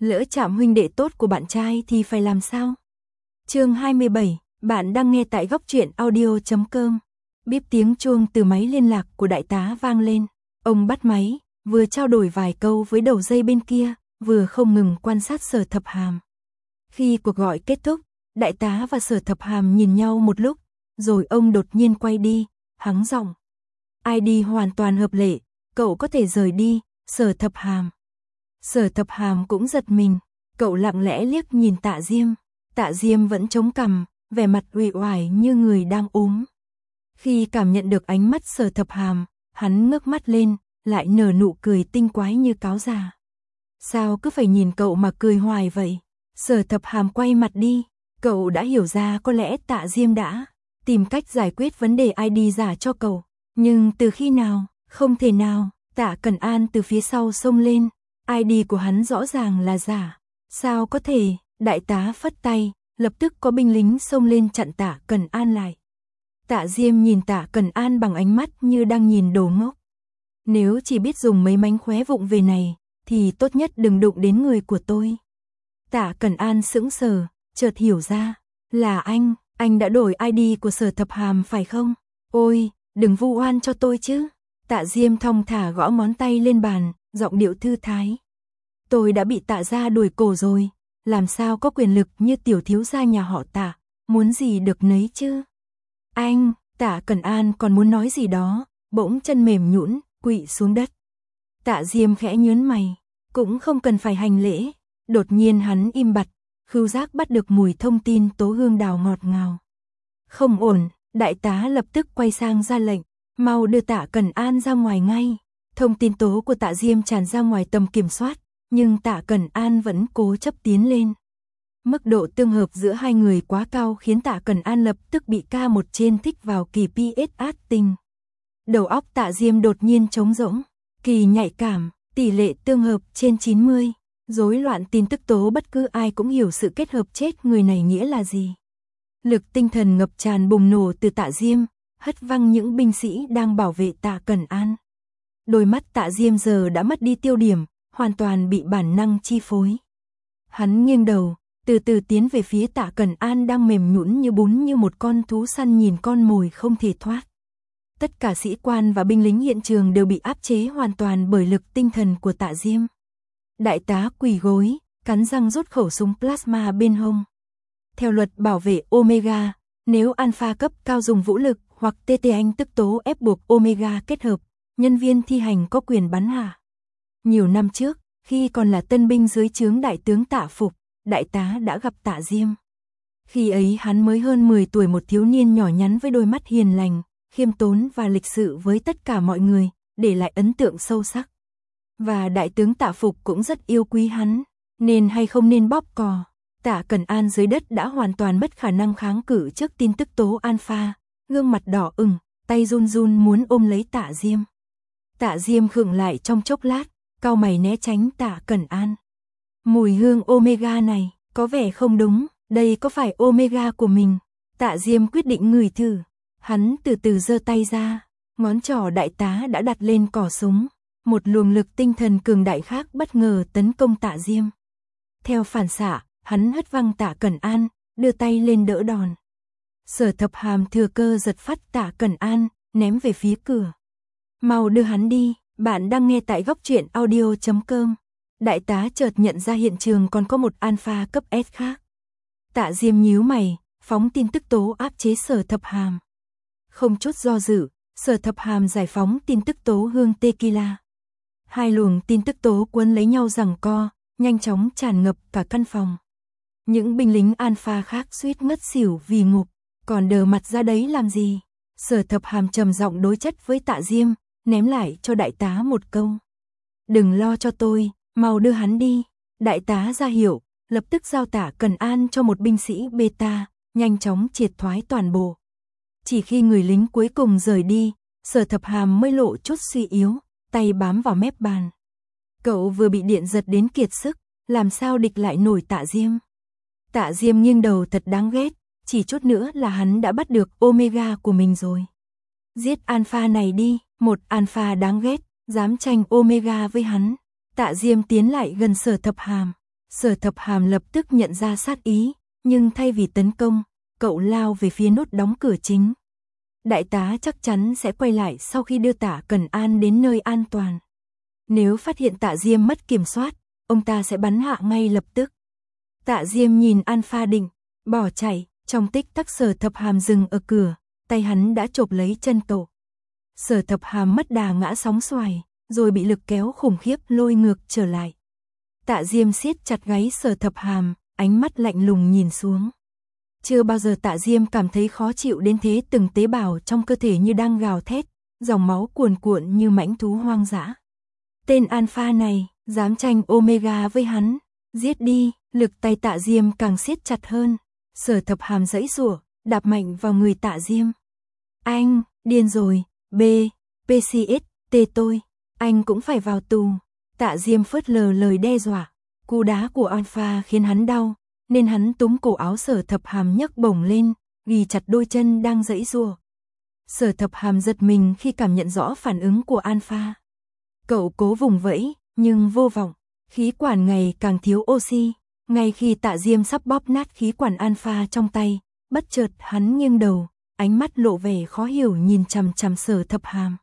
Lỡ chạm huynh đệ tốt của bạn trai thì phải làm sao? Chương 27, bạn đang nghe tại góc truyện audio.com. Bíp tiếng chuông từ máy liên lạc của đại tá vang lên. Ông bắt máy, vừa trao đổi vài câu với đầu dây bên kia, vừa không ngừng quan sát Sở Thập Hàm. Khi cuộc gọi kết thúc, đại tá và Sở Thập Hàm nhìn nhau một lúc, rồi ông đột nhiên quay đi, hắng giọng. ID hoàn toàn hợp lệ, cậu có thể rời đi, Sở Thập Hàm. Sở Thập Hàm cũng giật mình, cậu lặng lẽ liếc nhìn Tạ Diêm. Tạ Diêm vẫn chống cằm, vẻ mặt uể oải như người đang ốm. Khi cảm nhận được ánh mắt Sở Thập Hàm, hắn ngước mắt lên, lại nở nụ cười tinh quái như cáo già. Sao cứ phải nhìn cậu mà cười hoài vậy? Sở Thập Hàm quay mặt đi, cậu đã hiểu ra có lẽ Tạ Diêm đã tìm cách giải quyết vấn đề ID giả cho cậu. Nhưng từ khi nào? Không thể nào. Tạ Cẩn An từ phía sau xông lên, ID của hắn rõ ràng là giả. Sao có thể? Đại tá phất tay, lập tức có binh lính xông lên chặn Tạ Cẩn An lại. Tạ Diêm nhìn Tạ Cẩn An bằng ánh mắt như đang nhìn đồ ngốc. Nếu chỉ biết dùng mấy mánh khóe vụng về này, thì tốt nhất đừng đụng đến người của tôi. Tạ Cẩn An sững sờ, chợt hiểu ra, là anh đã đổi ID của Sở Thập Hàm phải không? Ôi, đừng vu oan cho tôi chứ. Tạ Diêm thong thả gõ ngón tay lên bàn, giọng điệu thư thái. Tôi đã bị Tạ gia đuổi cổ rồi, làm sao có quyền lực như tiểu thiếu gia nhà họ Tạ, muốn gì được nấy chứ. Anh, Tạ Cẩn An còn muốn nói gì đó, bỗng chân mềm nhũn, quỵ xuống đất. Tạ Diêm khẽ nhớn mày, cũng không cần phải hành lễ. Đột nhiên hắn im bặt, khứu giác bắt được mùi thông tin tố hương đào ngọt ngào. Không ổn, đại tá lập tức quay sang ra lệnh, mau đưa Tạ Cẩn An ra ngoài ngay. Thông tin tố của Tạ Diêm tràn ra ngoài tầm kiểm soát, nhưng Tạ Cẩn An vẫn cố chấp tiến lên. Mức độ tương hợp giữa hai người quá cao khiến Tạ Cẩn An lập tức bị K1 trên thích vào kỳ PS Acting. Đầu óc Tạ Diêm đột nhiên trống rỗng, kỳ nhạy cảm, tỷ lệ tương hợp trên 90, rối loạn tin tức tố, bất cứ ai cũng hiểu sự kết hợp chết người này nghĩa là gì. Lực tinh thần ngập tràn bùng nổ từ Tạ Diêm, hất văng những binh sĩ đang bảo vệ Tạ Cẩn An. Đôi mắt Tạ Diêm giờ đã mất đi tiêu điểm, hoàn toàn bị bản năng chi phối. Hắn nghiêng đầu, từ từ tiến về phía Tạ Cẩn An đang mềm nhũn như bún như một con thú săn nhìn con mồi không thể thoát. Tất cả sĩ quan và binh lính hiện trường đều bị áp chế hoàn toàn bởi lực tinh thần của Tạ Diêm. Đại tá quỳ gối, cắn răng rút khẩu súng plasma bên hông. Theo luật bảo vệ Omega, nếu alpha cấp cao dùng vũ lực hoặc TT anh tức tố ép buộc Omega kết hợp, nhân viên thi hành có quyền bắn hạ. Nhiều năm trước, khi còn là tân binh dưới trướng đại tướng Tạ Phục, đại tá đã gặp Tạ Diêm. Khi ấy hắn mới hơn 10 tuổi, một thiếu niên nhỏ nhắn với đôi mắt hiền lành, khiêm tốn và lịch sự với tất cả mọi người, để lại ấn tượng sâu sắc. Và đại tướng Tạ Phục cũng rất yêu quý hắn, nên hay không nên bóp cò. Tạ Cẩn An dưới đất đã hoàn toàn mất khả năng kháng cự trước tin tức tố alpha, gương mặt đỏ ửng, tay run run muốn ôm lấy Tạ Diêm. Tạ Diêm khựng lại trong chốc lát, cau mày né tránh Tạ Cẩn An. Mùi hương Omega này, có vẻ không đúng, đây có phải Omega của mình? Tạ Diêm quyết định ngửi thử. Hắn từ từ giơ tay ra, ngón trỏ đại tá đã đặt lên cò súng. Một luồng lực tinh thần cường đại khác bất ngờ tấn công Tạ Diêm. Theo phản xạ, hắn hất văng Tạ Cẩn An, đưa tay lên đỡ đòn. Sở Thập Hàm thừa cơ giật phát Tạ Cẩn An, ném về phía cửa. Mau đưa hắn đi, bạn đang nghe tại góc truyện audio.com. Đại tá chợt nhận ra hiện trường còn có một alpha cấp S khác. Tạ Diêm nhíu mày, phóng tin tức tố áp chế Sở Thập Hàm. Không chút do dự, Sở Thập Hàm giải phóng tin tức tố hương tequila. Hai luồng tin tức tố quấn lấy nhau giằng co, nhanh chóng tràn ngập cả căn phòng. Những binh lính alpha khác suýt ngất xỉu vì ngục, còn đờ mặt ra đấy làm gì? Sở Thập Hàm trầm giọng đối chất với Tạ Diêm, ném lại cho đại tá một câu. Đừng lo cho tôi, mau đưa hắn đi. Đại tá ra hiệu, lập tức giao Tạ Cẩn An cho một binh sĩ beta, nhanh chóng triệt thoái toàn bộ. Chỉ khi người lính cuối cùng rời đi, Sở Thập Hàm mới lộ chút suy yếu, tay bám vào mép bàn. Cậu vừa bị điện giật đến kiệt sức, làm sao địch lại nổi Tạ Diêm? Tạ Diêm nghiêng đầu thật đáng ghét, chỉ chút nữa là hắn đã bắt được Omega của mình rồi. Giết alpha này đi, một alpha đáng ghét, dám tranh Omega với hắn. Tạ Diêm tiến lại gần Sở Thập Hàm. Sở Thập Hàm lập tức nhận ra sát ý, nhưng thay vì tấn công, cậu lao về phía nút đóng cửa chính. Đại tá chắc chắn sẽ quay lại sau khi đưa Tạ Cần An đến nơi an toàn. Nếu phát hiện Tạ Diêm mất kiểm soát, ông ta sẽ bắn hạ ngay lập tức. Tạ Diêm nhìn Alpha định bỏ chạy, trong tích tắc Sở Thập Hàm dừng ở cửa, tay hắn đã chộp lấy chân cậu. Sở Thập Hàm mất đà ngã sóng xoài, rồi bị lực kéo khủng khiếp lôi ngược trở lại. Tạ Diêm siết chặt gáy Sở Thập Hàm, ánh mắt lạnh lùng nhìn xuống. Chưa bao giờ Tạ Diêm cảm thấy khó chịu đến thế, từng tế bào trong cơ thể như đang gào thét, dòng máu cuồn cuộn như mãnh thú hoang dã. Tên Alpha này, dám tranh Omega với hắn, giết đi, lực tay Tạ Diêm càng siết chặt hơn. Sở Thập Hàm giãy giụa, đạp mạnh vào người Tạ Diêm. Anh, điên rồi, PCS, tôi, anh cũng phải vào tù. Tạ Diêm phớt lờ lời đe dọa, cú đá của Alpha khiến hắn đau, nên hắn túm cổ áo Sở Thập Hàm nhấc bổng lên, ghi chặt đôi chân đang giãy giụa. Sở Thập Hàm giật mình khi cảm nhận rõ phản ứng của Alpha. Cậu cố vùng vẫy, nhưng vô vọng, khí quản ngày càng thiếu oxy. Ngay khi Tạ Diêm sắp bóp nát khí quản Alpha trong tay, bất chợt hắn nghiêng đầu, ánh mắt lộ vẻ khó hiểu nhìn chằm chằm Sở Thập Hàm.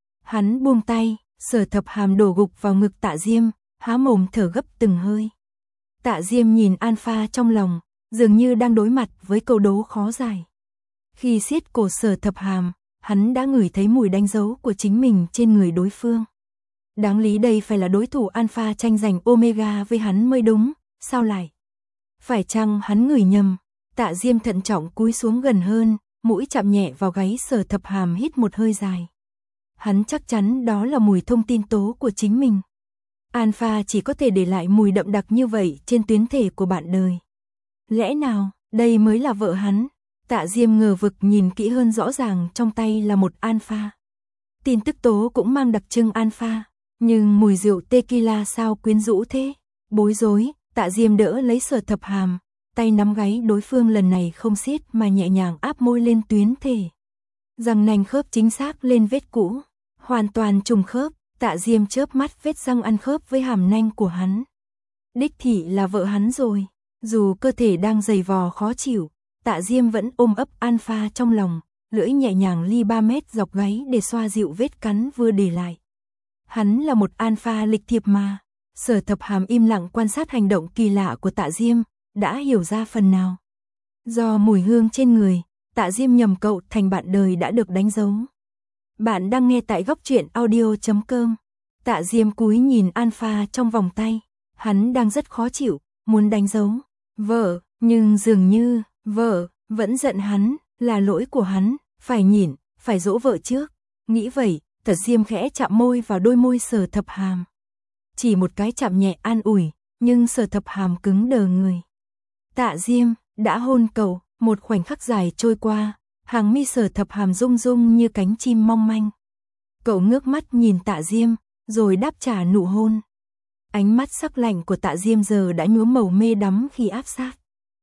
Hắn buông tay, Sở Thập Hàm đổ gục vào ngực Tạ Diêm, há mồm thở gấp từng hơi. Tạ Diêm nhìn Alpha trong lòng, dường như đang đối mặt với câu đố khó giải. Khi siết cổ Sở Thập Hàm, hắn đã ngửi thấy mùi đánh dấu của chính mình trên người đối phương. Đáng lý đây phải là đối thủ Alpha tranh giành Omega với hắn mới đúng, sao lại? Phải chăng hắn ngửi nhầm? Tạ Diêm thận trọng cúi xuống gần hơn, mũi chạm nhẹ vào gáy Sở Thập Hàm, hít một hơi dài. Hắn chắc chắn đó là mùi thông tin tố của chính mình. Alpha chỉ có thể để lại mùi đậm đặc như vậy trên tuyến thể của bạn đời. Lẽ nào, đây mới là vợ hắn? Tạ Diêm ngờ vực nhìn kỹ hơn, rõ ràng trong tay là một Alpha. Tin tức tố cũng mang đặc trưng Alpha, nhưng mùi rượu tequila sao quyến rũ thế? Bối rối, Tạ Diêm đỡ lấy Sở Thập Hàm, tay nắm gáy đối phương lần này không siết mà nhẹ nhàng áp môi lên tuyến thể. Răng nanh khớp chính xác lên vết cũ, hoàn toàn trùng khớp. Tạ Diêm chớp mắt, vết răng ăn khớp với hàm nanh của hắn. Đích thị là vợ hắn rồi. Dù cơ thể đang dày vò khó chịu, Tạ Diêm vẫn ôm ấp Alpha trong lòng, lưỡi nhẹ nhàng ly 3 mét dọc gáy để xoa dịu vết cắn vừa để lại. Hắn là một Alpha lịch thiệp mà. Sở Thập Hàm im lặng quan sát hành động kỳ lạ của Tạ Diêm, đã hiểu ra phần nào. Do mùi hương trên người, Tạ Diêm nhầm cậu thành bạn đời đã được đánh dấu. Bạn đang nghe tại Góc Truyện Audio.com. Tạ Diêm cúi nhìn Alpha trong vòng tay. Hắn đang rất khó chịu, muốn đánh dấu vợ, nhưng dường như vợ vẫn giận hắn, là lỗi của hắn, phải nhịn, phải dỗ vợ trước. Nghĩ vậy, Tạ Diêm khẽ chạm môi vào đôi môi Sở Thập Hàm. Chỉ một cái chạm nhẹ an ủi, nhưng Sở Thập Hàm cứng đờ người. Tạ Diêm đã hôn cậu, một khoảnh khắc dài trôi qua. Hàng mi Sở Thập Hàm rung rung như cánh chim mong manh. Cậu ngước mắt nhìn Tạ Diêm, rồi đáp trả nụ hôn. Ánh mắt sắc lạnh của Tạ Diêm giờ đã nhuốm màu mê đắm khi áp sát.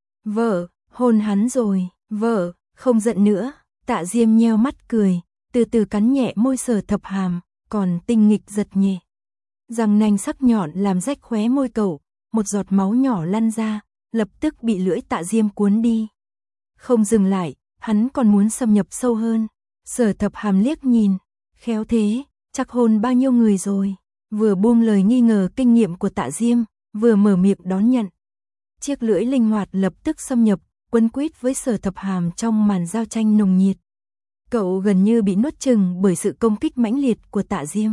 Vợ, hôn hắn rồi, vợ, không giận nữa. Tạ Diêm nheo mắt cười, từ từ cắn nhẹ môi Sở Thập Hàm, còn tinh nghịch giật nhẹ. Răng nanh sắc nhọn làm rách khóe môi cậu, một giọt máu nhỏ lăn ra, lập tức bị lưỡi Tạ Diêm cuốn đi. Không dừng lại, hắn còn muốn xâm nhập sâu hơn. Sở Thập Hàm liếc nhìn, khéo thế, chắc hôn bao nhiêu người rồi. Vừa buông lời nghi ngờ kinh nghiệm của Tạ Diêm, vừa mở miệng đón nhận. Chiếc lưỡi linh hoạt lập tức xâm nhập, quấn quýt với Sở Thập Hàm trong màn giao tranh nồng nhiệt. Cậu gần như bị nuốt chửng bởi sự công kích mãnh liệt của Tạ Diêm.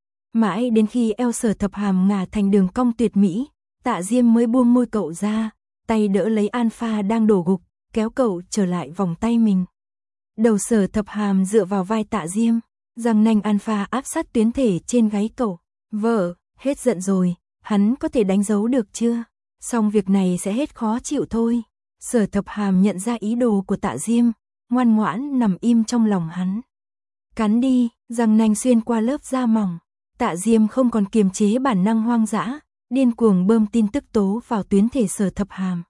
Mãi đến khi eo Sở Thập Hàm ngả thành đường cong tuyệt mỹ, Tạ Diêm mới buông môi cậu ra, tay đỡ lấy Alpha đang đổ gục, kéo cậu trở lại vòng tay mình. Đầu Sở Thập Hàm dựa vào vai Tạ Diêm, răng nanh Alpha áp sát tuyến thể trên gáy cậu. Vợ, hết giận rồi, hắn có thể đánh dấu được chưa? Xong việc này sẽ hết khó chịu thôi. Sở Thập Hàm nhận ra ý đồ của Tạ Diêm, ngoan ngoãn nằm im trong lòng hắn. Cắn đi, răng nanh xuyên qua lớp da mỏng. Tạ Diêm không còn kiềm chế bản năng hoang dã, điên cuồng bơm tin tức tố vào tuyến thể Sở Thập Hàm.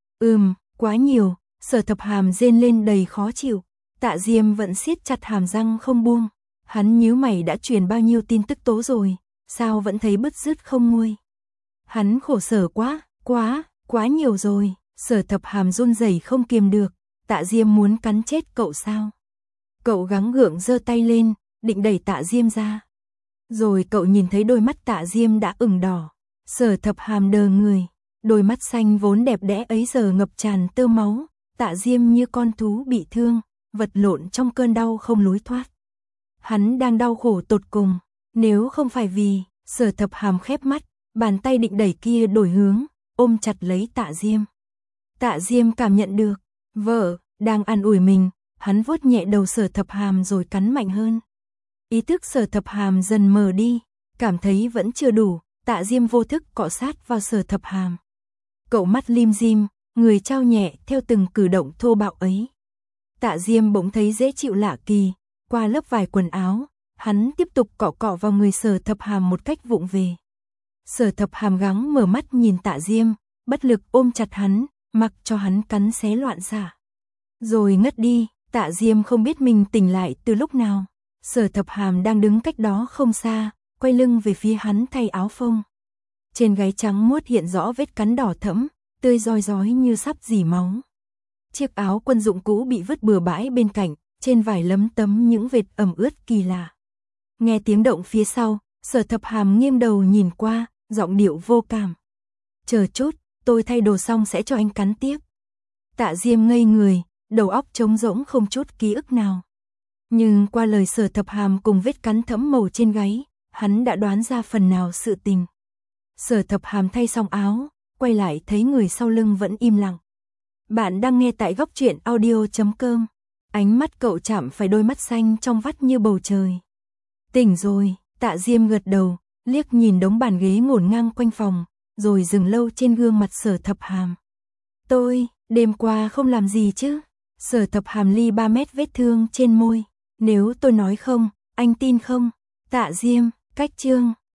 Quá nhiều. Sở Thập Hàm rên lên đầy khó chịu. Tạ Diêm vẫn siết chặt hàm răng không buông. Hắn nhíu mày, đã truyền bao nhiêu tin tức tố rồi, sao vẫn thấy bứt rứt không nguôi. Hắn khổ sở quá, quá nhiều rồi. Sở Thập Hàm run rẩy không kiềm được, Tạ Diêm muốn cắn chết cậu sao? Cậu gắng gượng giơ tay lên, định đẩy Tạ Diêm ra. Rồi cậu nhìn thấy đôi mắt Tạ Diêm đã ửng đỏ. Sở Thập Hàm đờ người, đôi mắt xanh vốn đẹp đẽ ấy giờ ngập tràn tơ máu. Tạ Diêm như con thú bị thương, vật lộn trong cơn đau không lối thoát. Hắn đang đau khổ tột cùng, nếu không phải vì, Sở Thập Hàm khép mắt, bàn tay định đẩy kia đổi hướng, ôm chặt lấy Tạ Diêm. Tạ Diêm cảm nhận được, vợ đang an ủi mình, hắn vuốt nhẹ đầu Sở Thập Hàm rồi cắn mạnh hơn. Ý thức Sở Thập Hàm dần mờ đi, cảm thấy vẫn chưa đủ, Tạ Diêm vô thức cọ sát vào Sở Thập Hàm. Cậu mắt lim dim, người trao nhẹ theo từng cử động thô bạo ấy. Tạ Diêm bỗng thấy dễ chịu lạ kỳ, qua lớp vải quần áo, hắn tiếp tục cọ cọ vào người Sở Thập Hàm một cách vụng về. Sở Thập Hàm gắng mở mắt nhìn Tạ Diêm, bất lực ôm chặt hắn, mặc cho hắn cắn xé loạn xạ. Rồi ngất đi, Tạ Diêm không biết mình tỉnh lại từ lúc nào. Sở Thập Hàm đang đứng cách đó không xa, quay lưng về phía hắn thay áo phông. Trên gáy trắng muốt hiện rõ vết cắn đỏ thẫm, tươi rói rói như sắp rỉ máu. Chiếc áo quân dụng cũ bị vứt bừa bãi bên cạnh, trên vải lấm tấm những vệt ẩm ướt kỳ lạ. Nghe tiếng động phía sau, Sở Thập Hàm nghiêng đầu nhìn qua, giọng điệu vô cảm. Chờ chút, tôi thay đồ xong sẽ cho anh cắn tiếp. Tạ Diêm ngây người, đầu óc trống rỗng không chút ký ức nào. Nhưng qua lời Sở Thập Hàm cùng vết cắn thẫm màu trên gáy, hắn đã đoán ra phần nào sự tình. Sở Thập Hàm thay xong áo, quay lại thấy người sau lưng vẫn im lặng. Bạn đang nghe tại góc truyện audio.com. Ánh mắt cậu chạm phải đôi mắt xanh trong vắt như bầu trời. Tỉnh rồi, Tạ Diêm gật đầu, liếc nhìn đống bàn ghế ngổn ngang quanh phòng, rồi dừng lâu trên gương mặt Sở Thập Hàm. Tôi, đêm qua không làm gì chứ? Sở Thập Hàm li 3 mét vết thương trên môi. Nếu tôi nói không, anh tin không? Tạ Diêm, cách chương.